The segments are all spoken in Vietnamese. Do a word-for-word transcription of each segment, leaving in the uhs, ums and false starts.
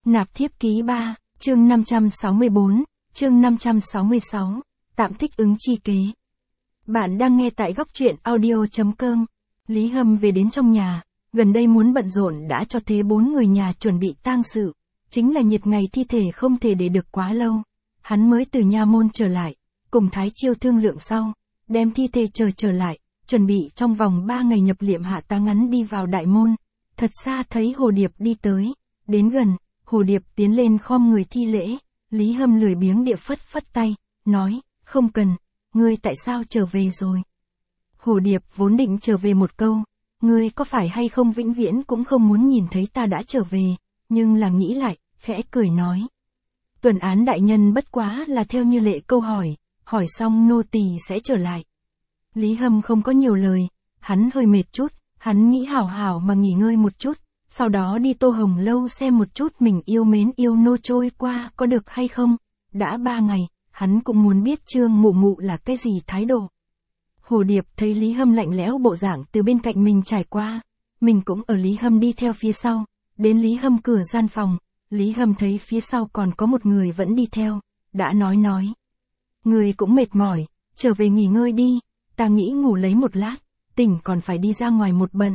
Nạp thiếp ký ba, chương năm trăm sáu mươi bốn, chương năm trăm sáu mươi sáu, tạm thích ứng chi kế. Bạn đang nghe tại góc truyện audio chấm com. Lý Hâm về đến trong nhà, gần đây muốn bận rộn đã cho thế bốn người nhà chuẩn bị tang sự, chính là nhiệt ngày thi thể không thể để được quá lâu. Hắn mới từ nha môn trở lại, cùng Thái Chiêu thương lượng sau, đem thi thể chờ trở lại, chuẩn bị trong vòng ba ngày nhập liệm hạ táng ngắn đi vào đại môn. Thật xa thấy Hồ Điệp đi tới, đến gần, Hồ Điệp tiến lên khom người thi lễ, Lý Hâm lười biếng địa phất phất tay, nói, không cần, ngươi tại sao trở về rồi? Hồ Điệp vốn định trở về một câu, ngươi có phải hay không vĩnh viễn cũng không muốn nhìn thấy ta đã trở về, nhưng là nghĩ lại, khẽ cười nói. Tuần án đại nhân bất quá là theo như lệ câu hỏi, hỏi xong nô tỳ sẽ trở lại. Lý Hâm không có nhiều lời, hắn hơi mệt chút, hắn nghĩ hảo hảo mà nghỉ ngơi một chút, sau đó đi Tô Hồng lâu xem một chút mình yêu mến yêu nô trôi qua có được hay không. Đã ba ngày, hắn cũng muốn biết Trương Mụ Mụ là cái gì thái độ. Hồ Điệp thấy Lý Hâm lạnh lẽo bộ dạng từ bên cạnh mình trải qua, mình cũng ở Lý Hâm đi theo phía sau, đến Lý Hâm cửa gian phòng, Lý Hâm thấy phía sau còn có một người vẫn đi theo, đã nói nói. Người cũng mệt mỏi, trở về nghỉ ngơi đi, ta nghĩ ngủ lấy một lát, tỉnh còn phải đi ra ngoài một bận.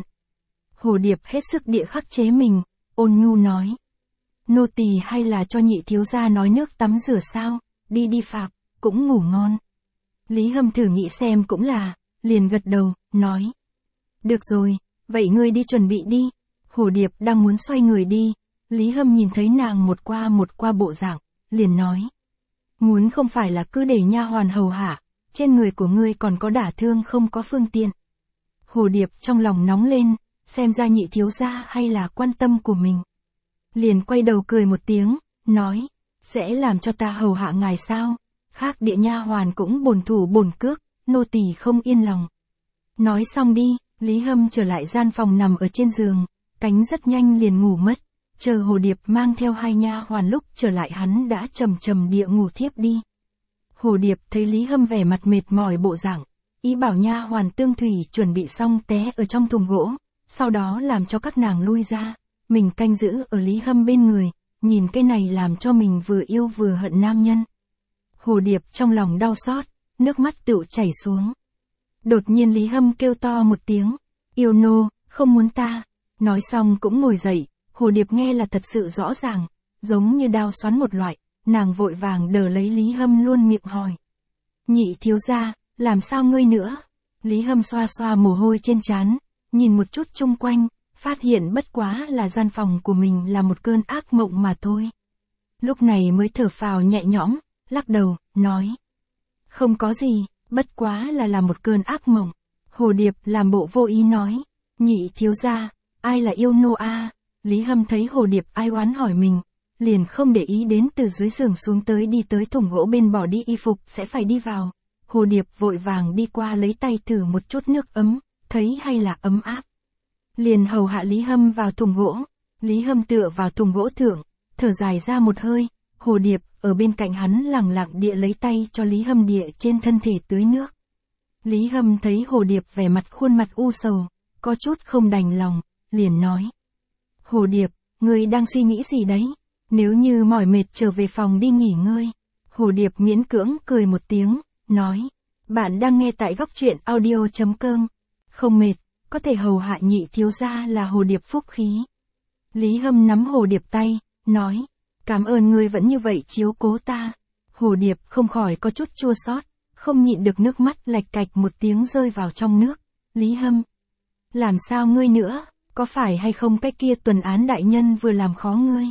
Hồ Điệp hết sức địa khắc chế mình, ôn nhu nói. Nô tỳ hay là cho nhị thiếu gia nói nước tắm rửa sao, đi đi Phạm, cũng ngủ ngon. Lý Hâm thử nghĩ xem cũng là, liền gật đầu, nói. Được rồi, vậy ngươi đi chuẩn bị đi. Hồ Điệp đang muốn xoay người đi, Lý Hâm nhìn thấy nàng một qua một qua bộ dạng, liền nói. Muốn không phải là cứ để nha hoàn hầu hạ, trên người của ngươi còn có đả thương không có phương tiện. Hồ Điệp trong lòng nóng lên, xem ra nhị thiếu gia hay là quan tâm của mình. Liền quay đầu cười một tiếng, nói, sẽ làm cho ta hầu hạ ngài sao, khác địa nha hoàn cũng bổn thủ bổn cước, nô tỳ không yên lòng. Nói xong đi, Lý Hâm trở lại gian phòng nằm ở trên giường, cánh rất nhanh liền ngủ mất, chờ Hồ Điệp mang theo hai nha hoàn lúc trở lại hắn đã trầm trầm địa ngủ thiếp đi. Hồ Điệp thấy Lý Hâm vẻ mặt mệt mỏi bộ dạng, ý bảo nha hoàn Tương Thủy chuẩn bị xong té ở trong thùng gỗ, sau đó làm cho các nàng lui ra, mình canh giữ ở Lý Hâm bên người, nhìn cái này làm cho mình vừa yêu vừa hận nam nhân. Hồ Điệp trong lòng đau xót, nước mắt tựu chảy xuống. Đột nhiên Lý Hâm kêu to một tiếng, yêu nô, không muốn ta. Nói xong cũng ngồi dậy, Hồ Điệp nghe là thật sự rõ ràng, giống như đao xoắn một loại, nàng vội vàng đỡ lấy Lý Hâm luôn miệng hỏi. Nhị thiếu gia, làm sao ngươi nữa? Lý Hâm xoa xoa mồ hôi trên trán, nhìn một chút chung quanh, phát hiện bất quá là gian phòng của mình là một cơn ác mộng mà thôi. Lúc này mới thở phào nhẹ nhõm, lắc đầu, nói. Không có gì, bất quá là là một cơn ác mộng. Hồ Điệp làm bộ vô ý nói. Nhị thiếu gia, ai là yêu nô a? Lý Hâm thấy Hồ Điệp ai oán hỏi mình, liền không để ý đến từ dưới giường xuống tới đi tới thùng gỗ bên bỏ đi y phục sẽ phải đi vào. Hồ Điệp vội vàng đi qua lấy tay thử một chút nước ấm, thấy hay là ấm áp. Liền hầu hạ Lý Hâm vào thùng gỗ, Lý Hâm tựa vào thùng gỗ thượng, thở dài ra một hơi, Hồ Điệp ở bên cạnh hắn lẳng lặng địa lấy tay cho Lý Hâm địa trên thân thể tưới nước. Lý Hâm thấy Hồ Điệp vẻ mặt khuôn mặt u sầu, có chút không đành lòng, liền nói. Hồ Điệp, ngươi đang suy nghĩ gì đấy? Nếu như mỏi mệt trở về phòng đi nghỉ ngơi. Hồ Điệp miễn cưỡng cười một tiếng, nói. Bạn đang nghe tại góc truyện audio chấm com. Không mệt, có thể hầu hạ nhị thiếu gia là Hồ Điệp phúc khí. Lý Hâm nắm Hồ Điệp tay, nói. Cảm ơn ngươi vẫn như vậy chiếu cố ta. Hồ Điệp không khỏi có chút chua xót, không nhịn được nước mắt lạch cạch một tiếng rơi vào trong nước. Lý Hâm. Làm sao ngươi nữa, có phải hay không cái kia tuần án đại nhân vừa làm khó ngươi?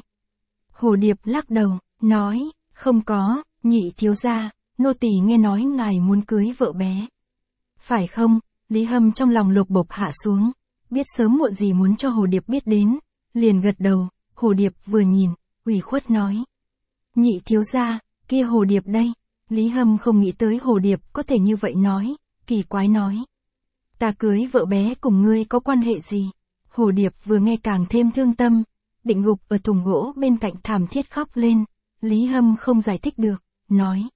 Hồ Điệp lắc đầu, nói, không có, nhị thiếu gia, nô tỳ nghe nói ngài muốn cưới vợ bé. Phải không? Lý Hâm trong lòng lục bộc hạ xuống, biết sớm muộn gì muốn cho Hồ Điệp biết đến, liền gật đầu, Hồ Điệp vừa nhìn, ủy khuất nói. Nhị thiếu gia, kia Hồ Điệp đây. Lý Hâm không nghĩ tới Hồ Điệp có thể như vậy nói, kỳ quái nói. Ta cưới vợ bé cùng ngươi có quan hệ gì? Hồ Điệp vừa nghe càng thêm thương tâm, định gục ở thùng gỗ bên cạnh thảm thiết khóc lên, Lý Hâm không giải thích được, nói.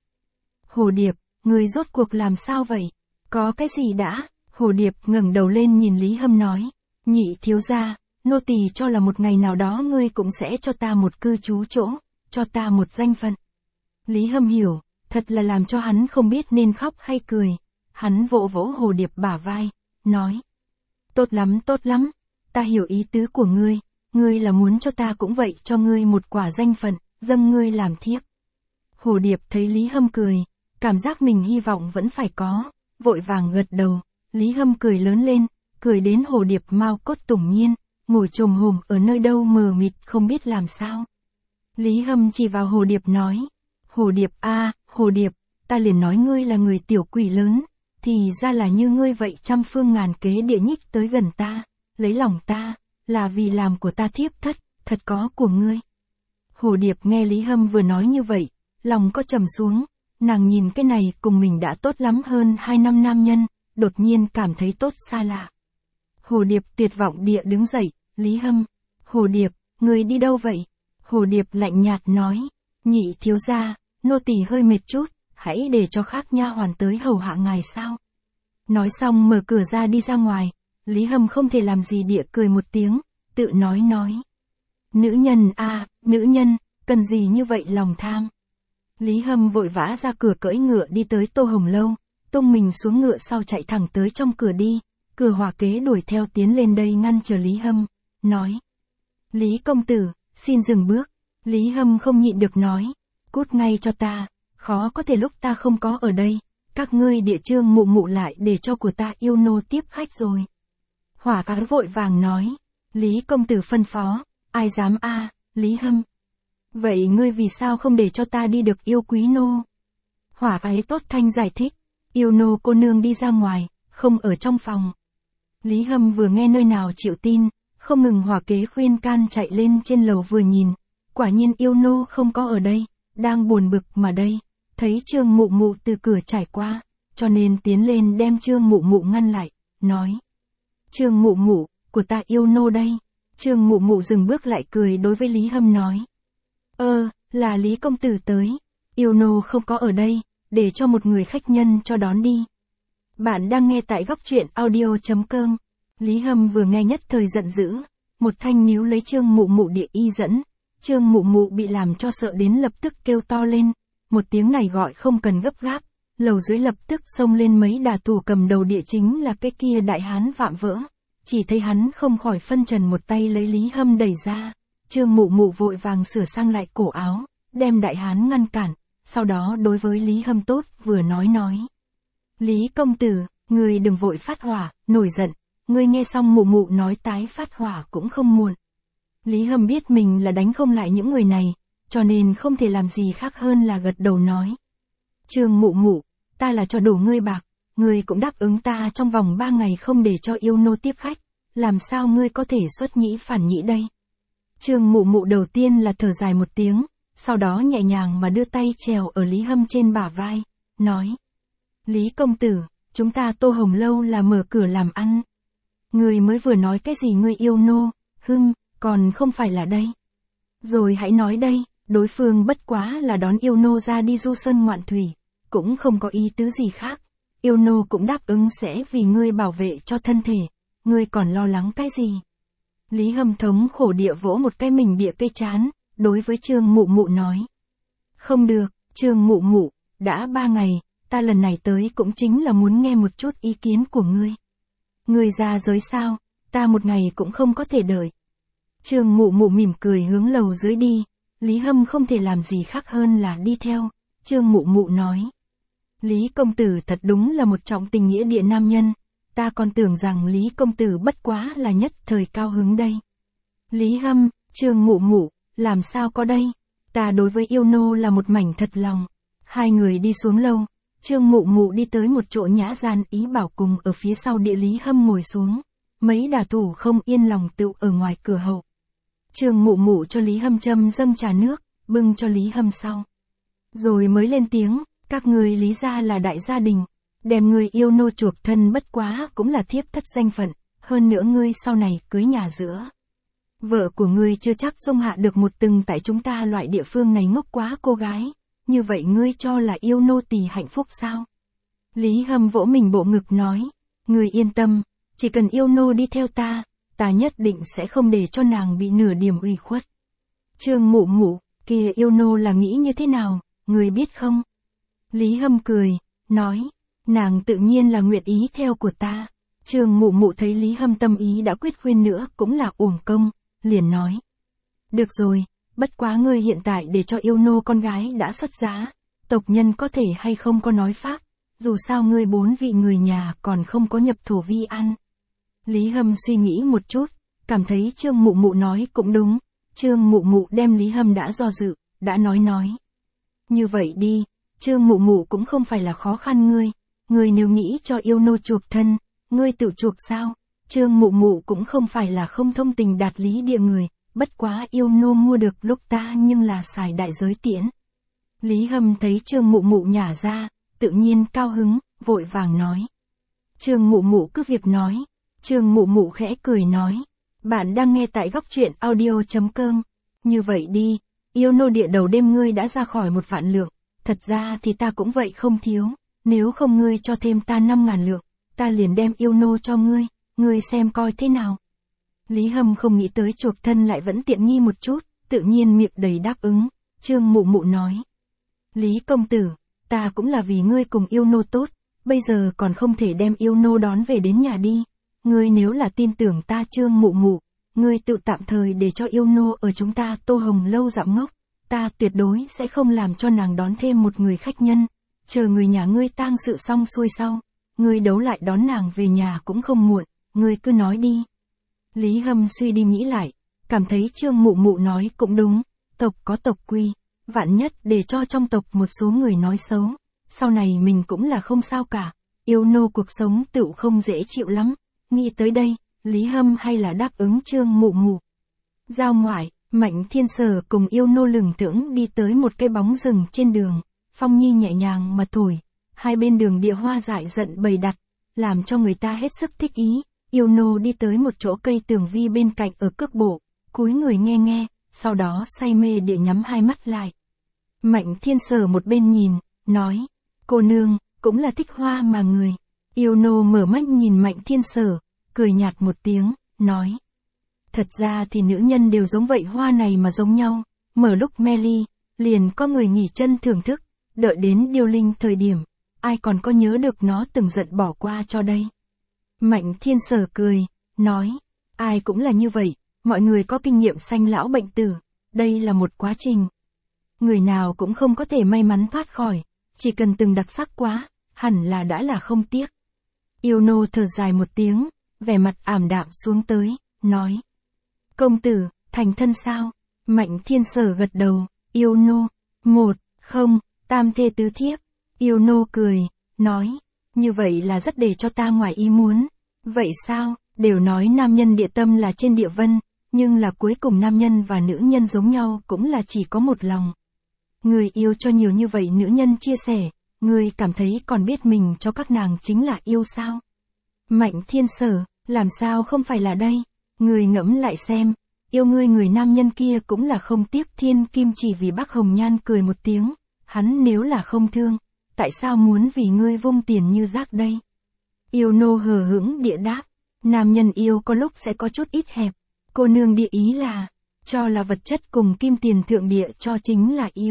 Hồ Điệp, ngươi rốt cuộc làm sao vậy? Có cái gì đã? Hồ Điệp ngẩng đầu lên nhìn Lý Hâm nói. Nhị thiếu gia, nô tỳ cho là một ngày nào đó ngươi cũng sẽ cho ta một cư trú chỗ, cho ta một danh phận. Lý Hâm hiểu, thật là làm cho hắn không biết nên khóc hay cười. Hắn vỗ vỗ Hồ Điệp bả vai, nói. Tốt lắm tốt lắm, ta hiểu ý tứ của ngươi, ngươi là muốn cho ta cũng vậy cho ngươi một quả danh phận, dâng ngươi làm thiếp. Hồ Điệp thấy Lý Hâm cười, cảm giác mình hy vọng vẫn phải có, vội vàng gật đầu. Lý Hâm cười lớn lên, cười đến Hồ Điệp mau cốt tủng nhiên, ngồi chồm hổm ở nơi đâu mờ mịt không biết làm sao. Lý Hâm chỉ vào Hồ Điệp nói. Hồ Điệp a, à, Hồ Điệp, ta liền nói ngươi là người tiểu quỷ lớn, thì ra là như ngươi vậy trăm phương ngàn kế địa nhích tới gần ta, lấy lòng ta, là vì làm của ta thiếp thất, thật có của ngươi. Hồ Điệp nghe Lý Hâm vừa nói như vậy, lòng có trầm xuống, nàng nhìn cái này cùng mình đã tốt lắm hơn hai năm nam nhân, đột nhiên cảm thấy tốt xa lạ. Hồ Điệp tuyệt vọng địa đứng dậy, Lý Hâm, Hồ Điệp, ngươi đi đâu vậy? Hồ Điệp lạnh nhạt nói, nhị thiếu gia, nô tỳ hơi mệt chút, hãy để cho khác nha hoàn tới hầu hạ ngài sao. Nói xong mở cửa ra đi ra ngoài, Lý Hâm không thể làm gì địa cười một tiếng, tự nói nói. Nữ nhân a, à, nữ nhân, cần gì như vậy lòng tham. Lý Hâm vội vã ra cửa cưỡi ngựa đi tới Tô Hồng Lâu, tung mình xuống ngựa sau chạy thẳng tới trong cửa đi, cửa hỏa kế đuổi theo tiến lên đây ngăn chờ Lý Hâm, nói. Lý công tử, xin dừng bước. Lý Hâm không nhịn được nói, cút ngay cho ta, khó có thể lúc ta không có ở đây, các ngươi địa trương mụ mụ lại để cho của ta yêu nô tiếp khách rồi. Hỏa kế vội vàng nói, Lý công tử phân phó, ai dám a, à, Lý Hâm. Vậy ngươi vì sao không để cho ta đi được yêu quý nô? Hỏa kế tốt thanh giải thích, yêu nô cô nương đi ra ngoài, không ở trong phòng. Lý Hâm vừa nghe nơi nào chịu tin, không ngừng hỏa kế khuyên can chạy lên trên lầu vừa nhìn, quả nhiên yêu nô không có ở đây, đang buồn bực mà đây, thấy Trương Mụ Mụ từ cửa trải qua, cho nên tiến lên đem Trương Mụ Mụ ngăn lại, nói. Trương Mụ Mụ, của ta yêu nô đây. Trương Mụ Mụ dừng bước lại cười đối với Lý Hâm nói. Ơ, là Lý công tử tới, yêu nô không có ở đây, để cho một người khách nhân cho đón đi. Bạn đang nghe tại góc truyện audio.com. Lý Hâm vừa nghe nhất thời giận dữ, một thanh níu lấy Trương Mụ Mụ địa y dẫn. Trương Mụ Mụ bị làm cho sợ đến lập tức kêu to lên, một tiếng này gọi không cần gấp gáp, lầu dưới lập tức xông lên mấy đà tù cầm đầu địa chính là cái kia đại hán vạm vỡ, chỉ thấy hắn không khỏi phân trần một tay lấy Lý Hâm đẩy ra, Trương Mụ Mụ vội vàng sửa sang lại cổ áo, đem đại hán ngăn cản, sau đó đối với Lý Hâm tốt vừa nói nói. Lý công tử, ngươi đừng vội phát hỏa, nổi giận, ngươi nghe xong Mụ Mụ nói tái phát hỏa cũng không muộn. Lý Hâm biết mình là đánh không lại những người này, cho nên không thể làm gì khác hơn là gật đầu nói. Trương Mụ Mụ, ta là cho đủ ngươi bạc, ngươi cũng đáp ứng ta trong vòng ba ngày không để cho yêu nô tiếp khách, làm sao ngươi có thể xuất nhĩ phản nhĩ đây? Trương Mụ Mụ đầu tiên là thở dài một tiếng, sau đó nhẹ nhàng mà đưa tay trèo ở Lý Hâm trên bả vai, nói. Lý công tử, chúng ta Tô Hồng Lâu là mở cửa làm ăn. Ngươi mới vừa nói cái gì ngươi yêu nô, hưng, còn không phải là đây. Rồi hãy nói đây, đối phương bất quá là đón yêu nô ra đi du sơn ngoạn thủy, cũng không có ý tứ gì khác. Yêu nô cũng đáp ứng sẽ vì ngươi bảo vệ cho thân thể, ngươi còn lo lắng cái gì? Lý Hâm thống khổ địa vỗ một cái mình địa cây chán, đối với Trương Mụ Mụ nói. Không được, Trương Mụ Mụ, đã ba ngày, ta lần này tới cũng chính là muốn nghe một chút ý kiến của ngươi. Ngươi ra giới sao, ta một ngày cũng không có thể đợi. Trương Mụ Mụ mỉm cười hướng lầu dưới đi, Lý Hâm không thể làm gì khác hơn là đi theo. Trương Mụ Mụ nói. Lý công tử thật đúng là một trọng tình nghĩa địa nam nhân, ta còn tưởng rằng Lý công tử bất quá là nhất thời cao hứng đây. Lý Hâm, Trương Mụ Mụ, làm sao có đây, ta đối với yêu nô là một mảnh thật lòng. Hai người đi xuống lâu, Trương Mụ Mụ đi tới một chỗ nhã gian ý bảo cùng ở phía sau địa Lý Hâm ngồi xuống, mấy đả thủ không yên lòng tựu ở ngoài cửa hậu. Trương Mụ Mụ cho Lý Hâm châm dâng trà nước, bưng cho Lý Hâm sau. Rồi mới lên tiếng, các người Lý gia là đại gia đình, đem người yêu nô chuộc thân bất quá cũng là thiếp thất danh phận, hơn nữa ngươi sau này cưới nhà giữa. Vợ của ngươi chưa chắc dung hạ được một từng tại chúng ta loại địa phương này ngốc quá cô gái, như vậy ngươi cho là yêu nô tỳ hạnh phúc sao? Lý Hâm vỗ mình bộ ngực nói, ngươi yên tâm, chỉ cần yêu nô đi theo ta, ta nhất định sẽ không để cho nàng bị nửa điểm ủy khuất. Trương Mụ Mụ, kia yêu nô là nghĩ như thế nào, người biết không? Lý Hâm cười, nói, nàng tự nhiên là nguyện ý theo của ta. Trương Mụ Mụ thấy Lý Hâm tâm ý đã quyết khuyên nữa cũng là uổng công, liền nói. Được rồi, bất quá ngươi hiện tại để cho yêu nô con gái đã xuất giá, tộc nhân có thể hay không có nói pháp, dù sao ngươi bốn vị người nhà còn không có nhập thổ vi ăn. Lý Hâm suy nghĩ một chút, cảm thấy Trương Mụ Mụ nói cũng đúng, Trương Mụ Mụ đem Lý Hâm đã do dự, đã nói nói. Như vậy đi, Trương Mụ Mụ cũng không phải là khó khăn ngươi, ngươi nếu nghĩ cho yêu nô chuộc thân, ngươi tự chuộc sao? Trương Mụ Mụ cũng không phải là không thông tình đạt lý địa người, bất quá yêu nô mua được lúc ta nhưng là xài đại giới tiễn. Lý Hâm thấy Trương Mụ Mụ nhả ra, tự nhiên cao hứng, vội vàng nói. Trương Mụ Mụ cứ việc nói, Trương Mụ Mụ khẽ cười nói. Bạn đang nghe tại góc truyện audio.com. Như vậy đi, yêu nô địa đầu đêm ngươi đã ra khỏi một vạn lượng, thật ra thì ta cũng vậy không thiếu, nếu không ngươi cho thêm ta năm ngàn lượng, ta liền đem yêu nô cho ngươi, ngươi xem coi thế nào. Lý Hâm không nghĩ tới chuộc thân lại vẫn tiện nghi một chút, tự nhiên miệng đầy đáp ứng. Trương Mụ Mụ nói. Lý công tử, ta cũng là vì ngươi cùng yêu nô tốt, bây giờ còn không thể đem yêu nô đón về đến nhà đi. Ngươi nếu là tin tưởng ta Trương Mụ Mụ, ngươi tự tạm thời để cho yêu nô ở chúng ta Tô Hồng lâu dạo ngốc, ta tuyệt đối sẽ không làm cho nàng đón thêm một người khách nhân, chờ người nhà ngươi tang sự xong xuôi sau, ngươi đấu lại đón nàng về nhà cũng không muộn, ngươi cứ nói đi. Lý Hâm suy đi nghĩ lại, cảm thấy Trương Mụ Mụ nói cũng đúng, tộc có tộc quy, vạn nhất để cho trong tộc một số người nói xấu, sau này mình cũng là không sao cả, yêu nô cuộc sống tựu không dễ chịu lắm. Nghĩ tới đây, Lý Hâm hay là đáp ứng Trương Mụ Mụ. Giao ngoại, Mạnh Thiên Sở cùng yêu nô lừng thững đi tới một cái bóng rừng trên đường, phong nhi nhẹ nhàng mà thổi, hai bên đường địa hoa dại dận bày đặt, làm cho người ta hết sức thích ý. Yêu nô đi tới một chỗ cây tường vi bên cạnh ở cước bộ, cúi người nghe nghe, sau đó say mê địa nhắm hai mắt lại. Mạnh Thiên Sở một bên nhìn, nói, cô nương, cũng là thích hoa mà người. Yêu nô mở mắt nhìn Mạnh Thiên Sở, cười nhạt một tiếng, nói. Thật ra thì nữ nhân đều giống vậy, hoa này mà giống nhau, mở lúc mê ly, liền có người nghỉ chân thưởng thức, đợi đến điêu linh thời điểm, ai còn có nhớ được nó từng giận bỏ qua cho đây. Mạnh Thiên Sở cười, nói, ai cũng là như vậy, mọi người có kinh nghiệm sanh lão bệnh tử, đây là một quá trình. Người nào cũng không có thể may mắn thoát khỏi, chỉ cần từng đặc sắc quá, hẳn là đã là không tiếc. Yêu nô thở dài một tiếng, vẻ mặt ảm đạm xuống tới, nói. Công tử, thành thân sao? Mạnh Thiên Sở gật đầu, yêu nô, một, không, tam thê tứ thiếp. Yêu nô cười, nói, như vậy là rất để cho ta ngoài ý muốn. Vậy sao, đều nói nam nhân địa tâm là trên địa vân, nhưng là cuối cùng nam nhân và nữ nhân giống nhau cũng là chỉ có một lòng. Người yêu cho nhiều như vậy nữ nhân chia sẻ, người cảm thấy còn biết mình cho các nàng chính là yêu sao? Mạnh Thiên Sở, làm sao không phải là đây? Người ngẫm lại xem, yêu ngươi người nam nhân kia cũng là không tiếc thiên kim chỉ vì Bác Hồng Nhan cười một tiếng, hắn nếu là không thương, tại sao muốn vì ngươi vung tiền như rác đây? Yêu nô hờ hững địa đáp, nam nhân yêu có lúc sẽ có chút ít hẹp, cô nương địa ý là, cho là vật chất cùng kim tiền thượng địa cho chính là yêu.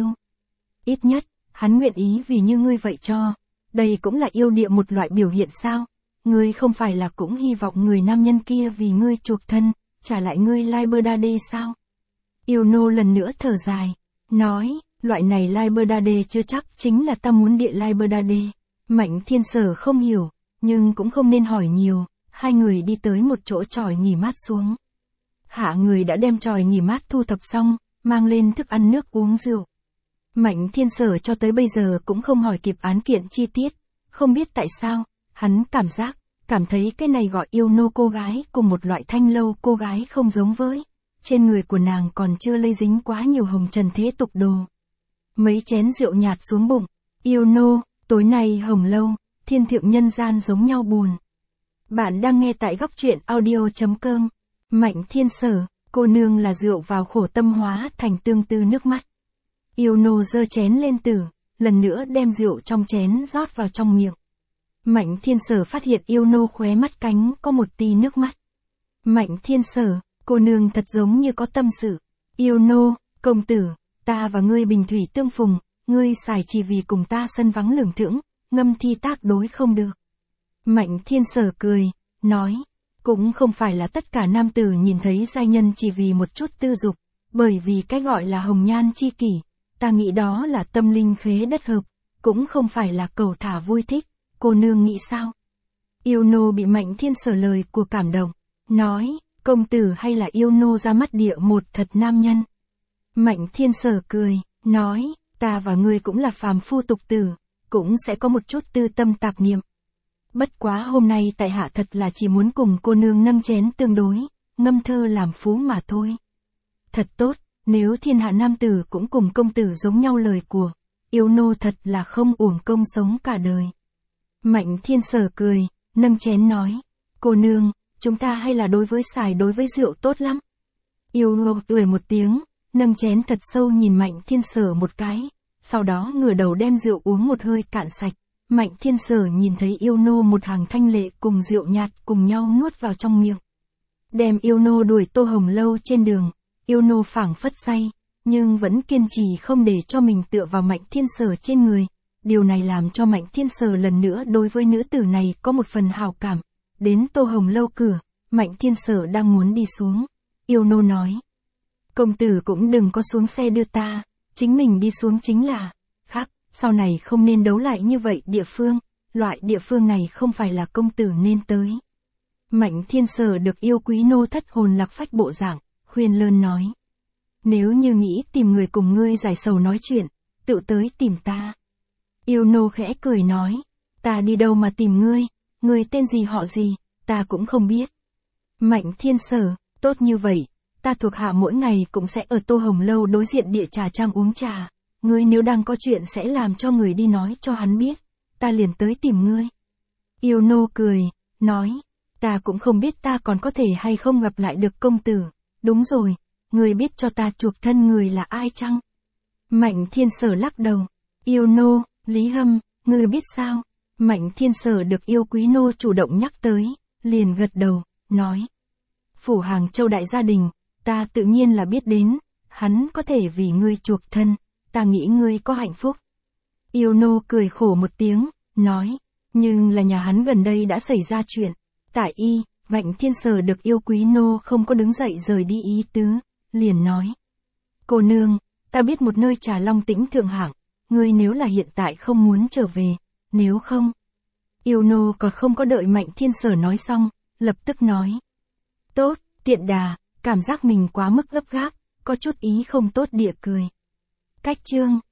Ít nhất, hắn nguyện ý vì như ngươi vậy cho, đây cũng là yêu địa một loại biểu hiện sao? Ngươi không phải là cũng hy vọng người nam nhân kia vì ngươi chuộc thân, trả lại ngươi Liberade sao? Yêu nô lần nữa thở dài, nói, loại này Liberade chưa chắc chính là ta muốn địa Liberade. Mạnh Thiên Sở không hiểu, nhưng cũng không nên hỏi nhiều, hai người đi tới một chỗ chòi nghỉ mát xuống. Hạ người đã đem chòi nghỉ mát thu thập xong, mang lên thức ăn nước uống rượu. Mạnh Thiên Sở cho tới bây giờ cũng không hỏi kịp án kiện chi tiết, không biết tại sao, hắn cảm giác, cảm thấy cái này gọi yêu nô cô gái cùng một loại thanh lâu cô gái không giống với. Trên người của nàng còn chưa lây dính quá nhiều hồng trần thế tục đồ. Mấy chén rượu nhạt xuống bụng, yêu nô, tối nay hồng lâu, thiên thượng nhân gian giống nhau buồn. Bạn đang nghe tại góc truyện audio.com. Mạnh Thiên Sở, cô nương là rượu vào khổ tâm hóa thành tương tư nước mắt. Yêu nô giơ chén lên tử, lần nữa đem rượu trong chén rót vào trong miệng. Mạnh Thiên Sở phát hiện yêu nô khóe mắt cánh có một tia nước mắt. Mạnh Thiên Sở, cô nương thật giống như có tâm sự. Yêu nô, công tử, ta và ngươi bình thủy tương phùng, ngươi xài chỉ vì cùng ta sân vắng lửng thững, ngâm thi tác đối không được. Mạnh Thiên Sở cười, nói, cũng không phải là tất cả nam tử nhìn thấy giai nhân chỉ vì một chút tư dục, bởi vì cái gọi là hồng nhan chi kỷ, ta nghĩ đó là tâm linh khế đất hợp, cũng không phải là cầu thả vui thích, cô nương nghĩ sao? Yêu nô bị Mạnh Thiên Sở lời của cảm động, nói, công tử hay là yêu nô ra mắt địa một thật nam nhân. Mạnh Thiên Sở cười, nói, ta và ngươi cũng là phàm phu tục tử, cũng sẽ có một chút tư tâm tạp niệm. Bất quá hôm nay tại hạ thật là chỉ muốn cùng cô nương nâng chén tương đối, ngâm thơ làm phú mà thôi. Thật tốt, nếu thiên hạ nam tử cũng cùng công tử giống nhau lời của, yêu nô thật là không uổng công sống cả đời. Mạnh Thiên Sở cười, nâng chén nói, cô nương, chúng ta hay là đối với xài đối với rượu tốt lắm. Yêu nô cười một tiếng, nâng chén thật sâu nhìn Mạnh Thiên Sở một cái, sau đó ngửa đầu đem rượu uống một hơi cạn sạch. Mạnh Thiên Sở nhìn thấy yêu nô một hàng thanh lệ cùng rượu nhạt cùng nhau nuốt vào trong miệng. Đem yêu nô đuổi Tô Hồng Lâu trên đường, yêu nô phảng phất say, nhưng vẫn kiên trì không để cho mình tựa vào Mạnh Thiên Sở trên người. Điều này làm cho Mạnh Thiên Sở lần nữa đối với nữ tử này có một phần hảo cảm. Đến Tô Hồng Lâu cửa, Mạnh Thiên Sở đang muốn đi xuống. Yêu nô nói, công tử cũng đừng có xuống xe đưa ta, chính mình đi xuống chính là, khác, sau này không nên đấu lại như vậy địa phương, loại địa phương này không phải là công tử nên tới. Mạnh Thiên Sở được yêu quý nô thất hồn lạc phách bộ dạng, khuyên lơn nói. Nếu như nghĩ tìm người cùng ngươi giải sầu nói chuyện, tự tới tìm ta. Yêu nô khẽ cười nói, ta đi đâu mà tìm ngươi, ngươi tên gì họ gì, ta cũng không biết. Mạnh Thiên Sở, tốt như vậy, ta thuộc hạ mỗi ngày cũng sẽ ở Tô Hồng Lâu đối diện địa trà trang uống trà, ngươi nếu đang có chuyện sẽ làm cho người đi nói cho hắn biết, ta liền tới tìm ngươi. Yêu nô cười, nói, ta cũng không biết ta còn có thể hay không gặp lại được công tử, đúng rồi, ngươi biết cho ta chuộc thân người là ai chăng? Mạnh Thiên Sở lắc đầu, yêu nô, Lý Hâm, ngươi biết sao? Mạnh Thiên Sở được yêu quý nô chủ động nhắc tới, liền gật đầu, nói. Phủ Hàng Châu đại gia đình, ta tự nhiên là biết đến, hắn có thể vì ngươi chuộc thân, ta nghĩ ngươi có hạnh phúc. Yêu nô cười khổ một tiếng, nói, nhưng là nhà hắn gần đây đã xảy ra chuyện, tại y, Mạnh Thiên Sở được yêu quý nô không có đứng dậy rời đi ý tứ, liền nói. Cô nương, ta biết một nơi trà long tĩnh thượng hạng, ngươi nếu là hiện tại không muốn trở về, nếu không. Yêu nô còn không có đợi Mạnh Thiên Sở nói xong, lập tức nói. Tốt, tiện đà, cảm giác mình quá mức gấp gáp, có chút ý không tốt địa cười. Cách chương